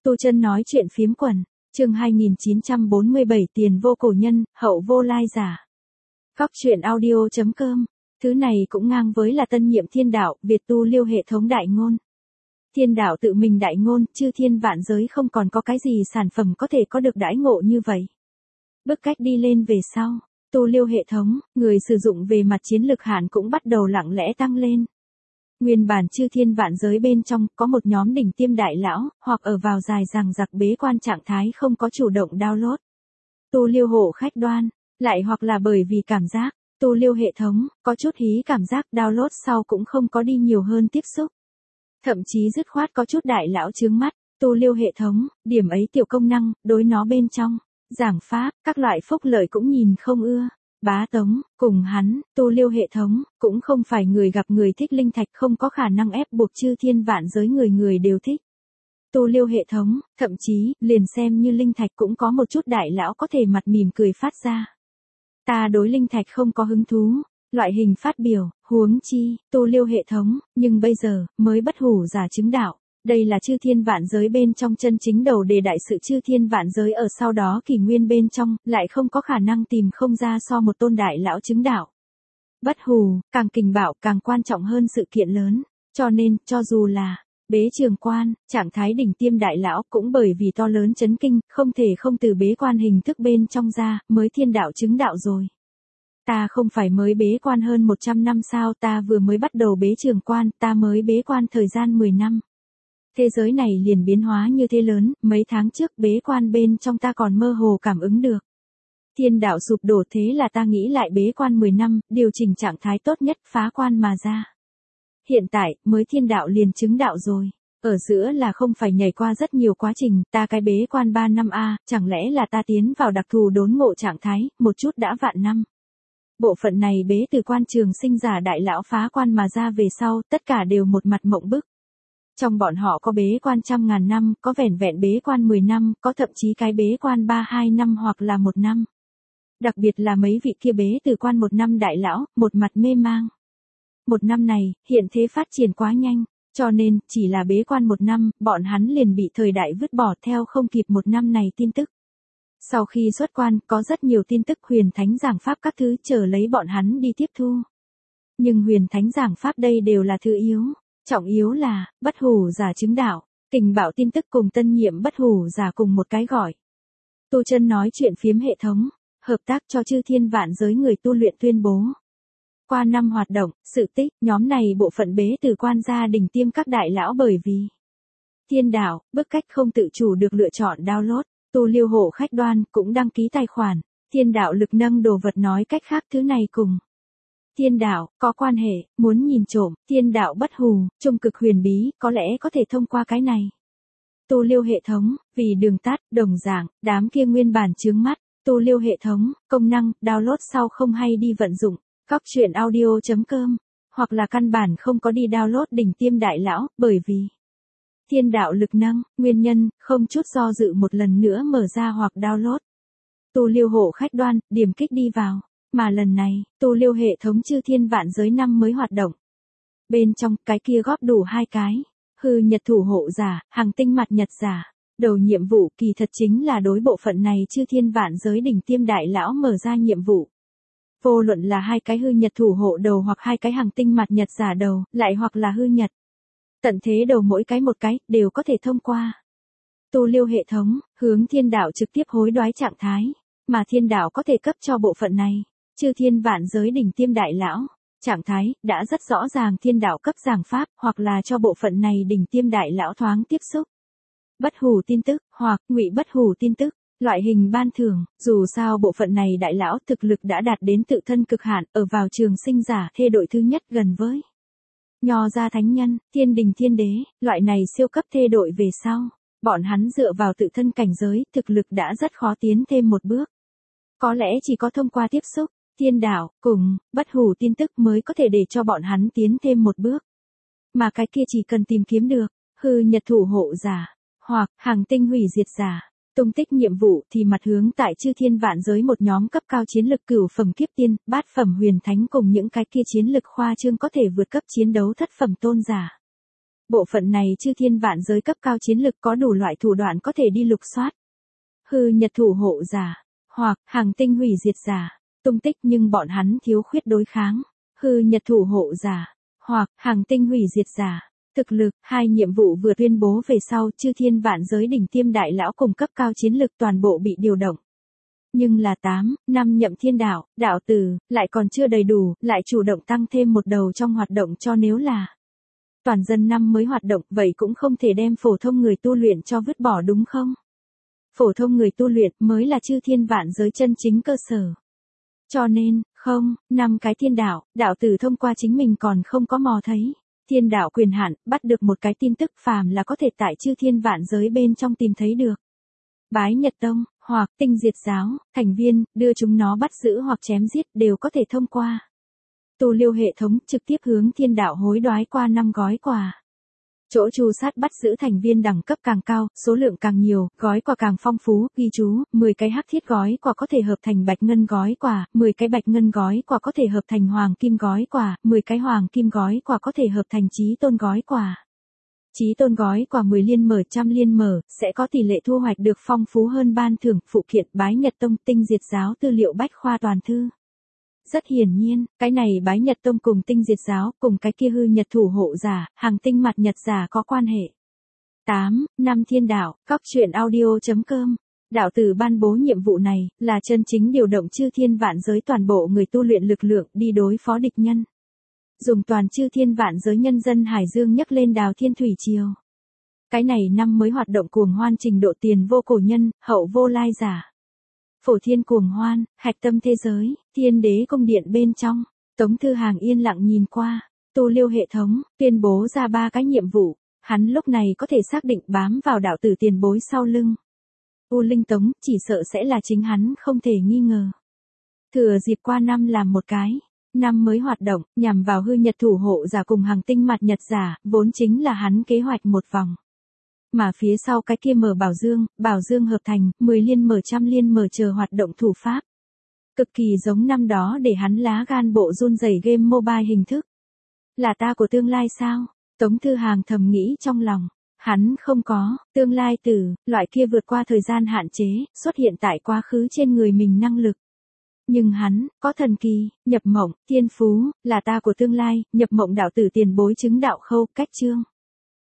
Tu Chân nói chuyện phiếm quần, chương 2947 tiền vô cổ nhân, hậu vô lai giả. Góc truyện audio.com, thứ này cũng ngang với là tân nhiệm thiên đạo, Việt tu liêu hệ thống đại ngôn. Thiên đạo tự mình đại ngôn, chư thiên vạn giới không còn có cái gì sản phẩm có thể có được đãi ngộ như vậy. Bước cách đi lên về sau, tu liêu hệ thống, người sử dụng về mặt chiến lược hạn cũng bắt đầu lặng lẽ tăng lên. Nguyên bản chư thiên vạn giới bên trong có một nhóm đỉnh tiêm đại lão, hoặc ở vào dài dằng dặc bế quan trạng thái không có chủ động download. Tu liêu hộ khách đoan, lại hoặc là bởi vì cảm giác, tu liêu hệ thống, có chút hí cảm giác download sau cũng không có đi nhiều hơn tiếp xúc. Thậm chí dứt khoát có chút đại lão chướng mắt, tu liêu hệ thống, điểm ấy tiểu công năng, đối nó bên trong, giảng pháp, các loại phúc lợi cũng nhìn không ưa. Bá Tống, cùng hắn, tu liêu hệ thống, cũng không phải người gặp người thích linh thạch không có khả năng ép buộc chư thiên vạn giới người người đều thích. Tu liêu hệ thống, thậm chí, liền xem như linh thạch cũng có một chút đại lão có thể mặt mỉm cười phát ra. Ta đối linh thạch không có hứng thú, loại hình phát biểu, huống chi, tu liêu hệ thống, nhưng bây giờ, mới bất hủ giả chứng đạo. Đây là chư thiên vạn giới bên trong chân chính đầu đề đại sự chư thiên vạn giới ở sau đó kỷ nguyên bên trong, lại không có khả năng tìm không ra so một tôn đại lão chứng đạo. Bất hủ, càng kình bạo càng quan trọng hơn sự kiện lớn, cho nên, cho dù là bế trường quan, trạng thái đỉnh tiêm đại lão cũng bởi vì to lớn chấn kinh, không thể không từ bế quan hình thức bên trong ra, mới thiên đạo chứng đạo rồi. Ta không phải mới bế quan hơn 100 năm sao, ta vừa mới bắt đầu bế trường quan, ta mới bế quan thời gian 10 năm. Thế giới này liền biến hóa như thế lớn, mấy tháng trước bế quan bên trong ta còn mơ hồ cảm ứng được. Thiên đạo sụp đổ thế là ta nghĩ lại bế quan 10 năm, điều chỉnh trạng thái tốt nhất phá quan mà ra. Hiện tại, mới thiên đạo liền chứng đạo rồi. Ở giữa là không phải nhảy qua rất nhiều quá trình, ta cái bế quan 3 năm a, chẳng lẽ là ta tiến vào đặc thù đốn ngộ trạng thái, một chút đã vạn năm. Bộ phận này bế từ quan trường sinh giả đại lão phá quan mà ra về sau, tất cả đều một mặt mộng bức. Trong bọn họ có bế quan 100.000 năm, có vẻn vẹn bế quan 10 năm, có thậm chí cái bế quan 3-2 năm hoặc là 1 năm. Đặc biệt là mấy vị kia bế từ quan 1 năm đại lão, một mặt mê mang. 1 năm này, hiện thế phát triển quá nhanh, cho nên, chỉ là bế quan 1 năm, bọn hắn liền bị thời đại vứt bỏ theo không kịp 1 năm này tin tức. Sau khi xuất quan, có rất nhiều tin tức huyền thánh giảng pháp các thứ chờ lấy bọn hắn đi tiếp thu. Nhưng huyền thánh giảng pháp đây đều là thứ yếu. Trọng yếu là, bất hủ giả chứng đạo, kình bạo tin tức cùng tân nhiệm bất hủ giả cùng một cái gọi. Tu Chân nói chuyện phiếm hệ thống, hợp tác cho chư thiên vạn giới người tu luyện tuyên bố. Qua năm hoạt động, sự tích, nhóm này bộ phận bế từ quan gia đình tiêm các đại lão bởi vì thiên đạo, bức cách không tự chủ được lựa chọn download, tu liêu hộ khách đoan cũng đăng ký tài khoản, thiên đạo lực nâng đồ vật nói cách khác thứ này cùng. Thiên đạo, có quan hệ, muốn nhìn trộm, thiên đạo bất hủ, trung cực huyền bí, có lẽ có thể thông qua cái này. Tu liêu hệ thống, vì đường tắt, đồng dạng, đám kia nguyên bản chướng mắt, tu liêu hệ thống, công năng, download sau không hay đi vận dụng, góc truyện audio.com, hoặc là căn bản không có đi download đỉnh tiêm đại lão, bởi vì thiên đạo lực nâng, nguyên nhân, không chút do dự một lần nữa mở ra hoặc download. Tu liêu hộ khách đoan, điểm kích đi vào. Mà lần này, tu liêu hệ thống chư thiên vạn giới năm mới hoạt động. Bên trong, cái kia góp đủ 2 cái. Hư nhật thủ hộ giả, hàng tinh mặt nhật giả. Đầu nhiệm vụ kỳ thật chính là đối bộ phận này chư thiên vạn giới đỉnh tiêm đại lão mở ra nhiệm vụ. Vô luận là 2 cái hư nhật thủ hộ đầu hoặc 2 cái hàng tinh mặt nhật giả đầu, lại hoặc là hư nhật. Tận thế đầu mỗi cái một cái, đều có thể thông qua. Tu liêu hệ thống, hướng thiên đạo trực tiếp hối đoái trạng thái. Mà thiên đạo có thể cấp cho bộ phận này. Chư thiên vạn giới đỉnh tiêm đại lão, trạng thái, đã rất rõ ràng thiên đạo cấp giảng pháp, hoặc là cho bộ phận này đỉnh tiêm đại lão thoáng tiếp xúc. Bất hủ tin tức, hoặc ngụy bất hủ tin tức, loại hình ban thưởng, dù sao bộ phận này đại lão thực lực đã đạt đến tự thân cực hạn, ở vào trường sinh giả thê đội thứ nhất gần với Nho gia thánh nhân, thiên đình thiên đế, loại này siêu cấp thê đội về sau, bọn hắn dựa vào tự thân cảnh giới, thực lực đã rất khó tiến thêm một bước. Có lẽ chỉ có thông qua tiếp xúc, thiên đạo, cùng, bất hủ tin tức mới có thể để cho bọn hắn tiến thêm một bước. Mà cái kia chỉ cần tìm kiếm được, hư nhật thủ hộ giả, hoặc, hàng tinh hủy diệt giả, tung tích nhiệm vụ thì mặt hướng tại chư thiên vạn giới một nhóm cấp cao chiến lực cửu phẩm kiếp tiên, bát phẩm huyền thánh cùng những cái kia chiến lực khoa trương có thể vượt cấp chiến đấu thất phẩm tôn giả. Bộ phận này chư thiên vạn giới cấp cao chiến lực có đủ loại thủ đoạn có thể đi lục soát. Hư nhật thủ hộ giả, hoặc hàng tinh hủy diệt giả, tung tích nhưng bọn hắn thiếu khuyết đối kháng. Hư nhật thủ hộ giả, hoặc hàng tinh hủy diệt giả, thực lực, hai nhiệm vụ vừa tuyên bố về sau, chư thiên vạn giới đỉnh tiêm đại lão cùng cấp cao chiến lực toàn bộ bị điều động. Nhưng là 8 nhậm thiên đạo, đạo tử, lại còn chưa đầy đủ, lại chủ động tăng thêm một đầu trong hoạt động cho nếu là toàn dân năm mới hoạt động, vậy cũng không thể đem phổ thông người tu luyện cho vứt bỏ đúng không? Phổ thông người tu luyện mới là chư thiên vạn giới chân chính cơ sở. Cho nên, 5 cái thiên đạo, đạo tử thông qua chính mình còn không có mò thấy. Thiên đạo quyền hạn, bắt được một cái tin tức phàm là có thể tại chư thiên vạn giới bên trong tìm thấy được. Bái Nhật Tông, hoặc Tinh Diệt Giáo, thành viên, đưa chúng nó bắt giữ hoặc chém giết đều có thể thông qua. Tu Liêu hệ thống trực tiếp hướng thiên đạo hối đoái qua 5 gói quà. Chỗ tru sát bắt giữ thành viên đẳng cấp càng cao, số lượng càng nhiều, gói quà càng phong phú, ghi chú, 10 cái hắc thiết gói quà có thể hợp thành bạch ngân gói quà, 10 cái bạch ngân gói quà có thể hợp thành hoàng kim gói quà, 10 cái hoàng kim gói quà có thể hợp thành chí tôn gói quà. Chí tôn gói quà 10 liên mở trăm liên mở, sẽ có tỷ lệ thu hoạch được phong phú hơn ban thưởng, phụ kiện Bái Nhật Tông Tinh Diệt Giáo tư liệu bách khoa toàn thư. Rất hiển nhiên, cái này Bái Nhật Tông cùng Tinh Diệt Giáo, cùng cái kia hư nhật thủ hộ giả, hàng tinh mặt nhật giả có quan hệ. 8 thiên đạo, Cóc truyện audio.com. Đạo tử ban bố nhiệm vụ này, là chân chính điều động chư thiên vạn giới toàn bộ người tu luyện lực lượng đi đối phó địch nhân. Dùng toàn chư thiên vạn giới nhân dân Hải Dương nhấc lên đào thiên thủy triều. Cái này năm mới hoạt động cuồng hoan trình độ tiền vô cổ nhân, hậu vô lai giả. Phổ thiên cuồng hoan, hạch tâm thế giới, thiên đế cung điện bên trong, Tống Thư Hàng yên lặng nhìn qua, Tu Liêu hệ thống, tuyên bố ra 3 cái nhiệm vụ, hắn lúc này có thể xác định bám vào đạo tử tiền bối sau lưng. U Linh Tống, chỉ sợ sẽ là chính hắn không thể nghi ngờ. Thừa dịp qua năm làm một cái, năm mới hoạt động, nhằm vào hư nhật thủ hộ giả cùng hàng tinh mặt nhật giả, vốn chính là hắn kế hoạch một vòng. Mà phía sau cái kia mở bảo dương hợp thành, 10 liên mở trăm liên mở chờ hoạt động thủ pháp. Cực kỳ giống năm đó để hắn lá gan bộ run rẩy game mobile hình thức. Là ta của tương lai sao? Tống Thư Hàng thầm nghĩ trong lòng. Hắn không có, tương lai tử, loại kia vượt qua thời gian hạn chế, xuất hiện tại quá khứ trên người mình năng lực. Nhưng hắn, có thần kỳ, nhập mộng, thiên phú, là ta của tương lai, nhập mộng đạo tử tiền bối chứng đạo khâu, cách chương.